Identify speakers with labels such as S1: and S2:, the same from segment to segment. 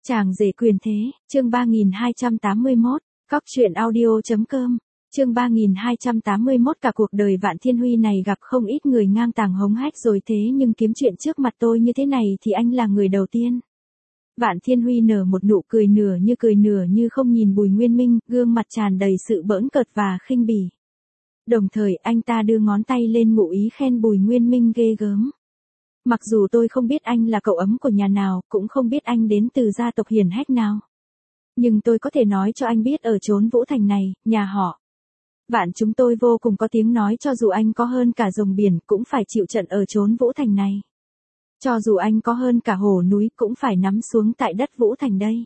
S1: Chàng rể quyền thế, chương 3281, Cóc truyện audio.com, chương 3281. Cả cuộc đời Vạn Thiên Huy này gặp không ít người ngang tàng hống hách rồi, thế nhưng kiếm chuyện trước mặt tôi như thế này thì anh là người đầu tiên. Vạn Thiên Huy nở một nụ cười nửa như không, nhìn Bùi Nguyên Minh, gương mặt tràn đầy sự bỡn cợt và khinh bỉ. Đồng thời anh ta đưa ngón tay lên ngụ ý khen Bùi Nguyên Minh ghê gớm. Mặc dù tôi không biết anh là cậu ấm của nhà nào, cũng không biết anh đến từ gia tộc hiển hách nào, nhưng tôi có thể nói cho anh biết ở chốn Vũ Thành này, nhà họ Vạn chúng tôi vô cùng có tiếng nói, cho dù anh có hơn cả rồng biển cũng phải chịu trận ở chốn Vũ Thành này. Cho dù anh có hơn cả hồ núi cũng phải nắm xuống tại đất Vũ Thành đây.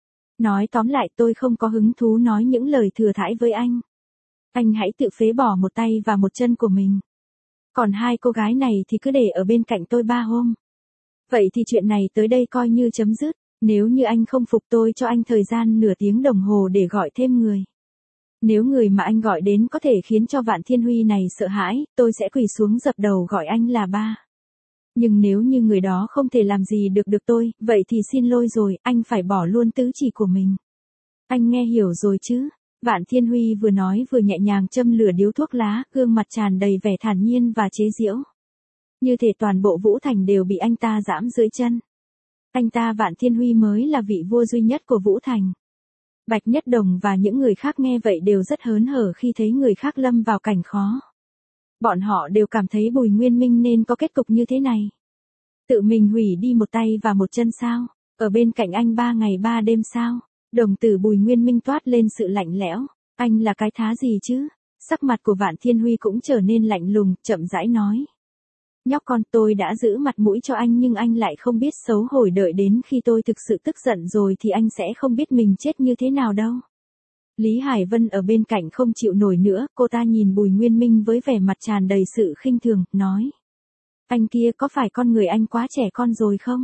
S1: Nói tóm lại, tôi không có hứng thú nói những lời thừa thãi với anh. Anh hãy tự phế bỏ một tay và một chân của mình. Còn hai cô gái này thì cứ để ở bên cạnh tôi 3 hôm. Vậy thì chuyện này tới đây coi như chấm dứt. Nếu như anh không phục, tôi cho anh thời gian nửa tiếng đồng hồ để gọi thêm người. Nếu người mà anh gọi đến có thể khiến cho Vạn Thiên Huy này sợ hãi, tôi sẽ quỳ xuống dập đầu gọi anh là ba. Nhưng nếu như người đó không thể làm gì được tôi, vậy thì xin lỗi rồi, anh phải bỏ luôn tứ chỉ của mình. Anh nghe hiểu rồi chứ? Vạn Thiên Huy vừa nói vừa nhẹ nhàng châm lửa điếu thuốc lá, gương mặt tràn đầy vẻ thản nhiên và chế giễu. Như thể toàn bộ Vũ Thành đều bị anh ta giẫm dưới chân. Anh ta Vạn Thiên Huy mới là vị vua duy nhất của Vũ Thành. Bạch Nhất Đồng và những người khác nghe vậy đều rất hớn hở khi thấy người khác lâm vào cảnh khó. Bọn họ đều cảm thấy Bùi Nguyên Minh nên có kết cục như thế này. Tự mình hủy đi một tay và một chân sao? Ở bên cạnh anh 3 ngày 3 đêm sao? Đồng tử Bùi Nguyên Minh toát lên sự lạnh lẽo. Anh là cái thá gì chứ? Sắc mặt của Vạn Thiên Huy cũng trở nên lạnh lùng, chậm rãi nói. Nhóc con, tôi đã giữ mặt mũi cho anh nhưng anh lại không biết xấu hổ, đợi đến khi tôi thực sự tức giận rồi thì anh sẽ không biết mình chết như thế nào đâu. Lý Hải Vân ở bên cạnh không chịu nổi nữa, cô ta nhìn Bùi Nguyên Minh với vẻ mặt tràn đầy sự khinh thường, nói. Anh kia có phải con người anh quá trẻ con rồi không?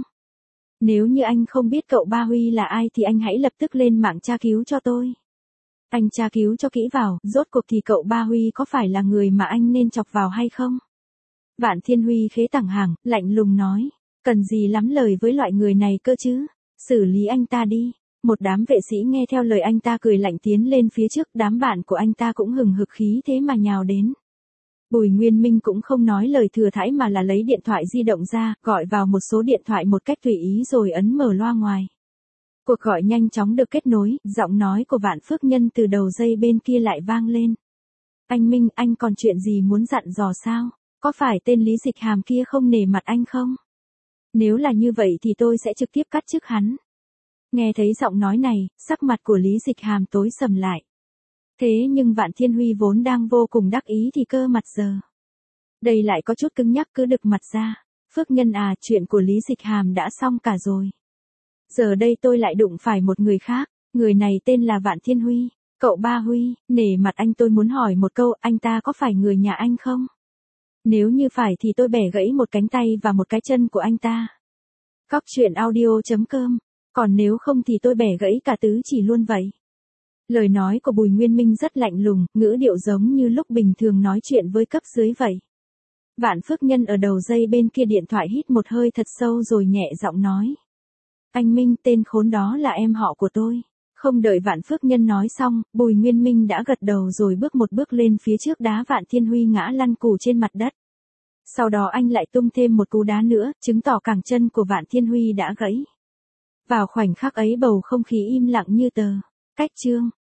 S1: Nếu như anh không biết cậu Ba Huy là ai thì anh hãy lập tức lên mạng tra cứu cho tôi. Anh tra cứu cho kỹ vào, rốt cuộc thì cậu Ba Huy có phải là người mà anh nên chọc vào hay không? Vạn Thiên Huy khế tẳng hàng, lạnh lùng nói. Cần gì lắm lời với loại người này cơ chứ? Xử lý anh ta đi. Một đám vệ sĩ nghe theo lời anh ta cười lạnh tiến lên phía trước, đám bạn của anh ta cũng hừng hực khí thế mà nhào đến. Bùi Nguyên Minh cũng không nói lời thừa thãi mà là lấy điện thoại di động ra, gọi vào một số điện thoại một cách tùy ý rồi ấn mở loa ngoài. Cuộc gọi nhanh chóng được kết nối, giọng nói của Vạn Phước Nhân từ đầu dây bên kia lại vang lên. Anh Minh, anh còn chuyện gì muốn dặn dò sao? Có phải tên Lý Dịch Hàm kia không nể mặt anh không? Nếu là như vậy thì tôi sẽ trực tiếp cắt chức hắn. Nghe thấy giọng nói này, sắc mặt của Lý Dịch Hàm tối sầm lại. Thế nhưng Vạn Thiên Huy vốn đang vô cùng đắc ý thì cơ mặt giờ. Đây lại có chút cứng nhắc, cứ đực mặt ra. Phước Nhân à, chuyện của Lý Dịch Hàm đã xong cả rồi. Giờ đây tôi lại đụng phải một người khác, người này tên là Vạn Thiên Huy. Cậu Ba Huy, nể mặt anh tôi muốn hỏi một câu, anh ta có phải người nhà anh không? Nếu như phải thì tôi bẻ gãy một cánh tay và một cái chân của anh ta. Cóc truyện audio.com, còn nếu không thì tôi bẻ gãy cả tứ chỉ luôn vậy. Lời nói của Bùi Nguyên Minh rất lạnh lùng, ngữ điệu giống như lúc bình thường nói chuyện với cấp dưới vậy. Vạn Phước Nhân ở đầu dây bên kia điện thoại hít một hơi thật sâu rồi nhẹ giọng nói. Anh Minh, tên khốn đó là em họ của tôi. Không đợi Vạn Phước Nhân nói xong, Bùi Nguyên Minh đã gật đầu rồi bước một bước lên phía trước đá Vạn Thiên Huy ngã lăn cù trên mặt đất. Sau đó anh lại tung thêm một cú đá nữa, chứng tỏ cẳng chân của Vạn Thiên Huy đã gãy. Vào khoảnh khắc ấy bầu không khí im lặng như tờ. Cách chương.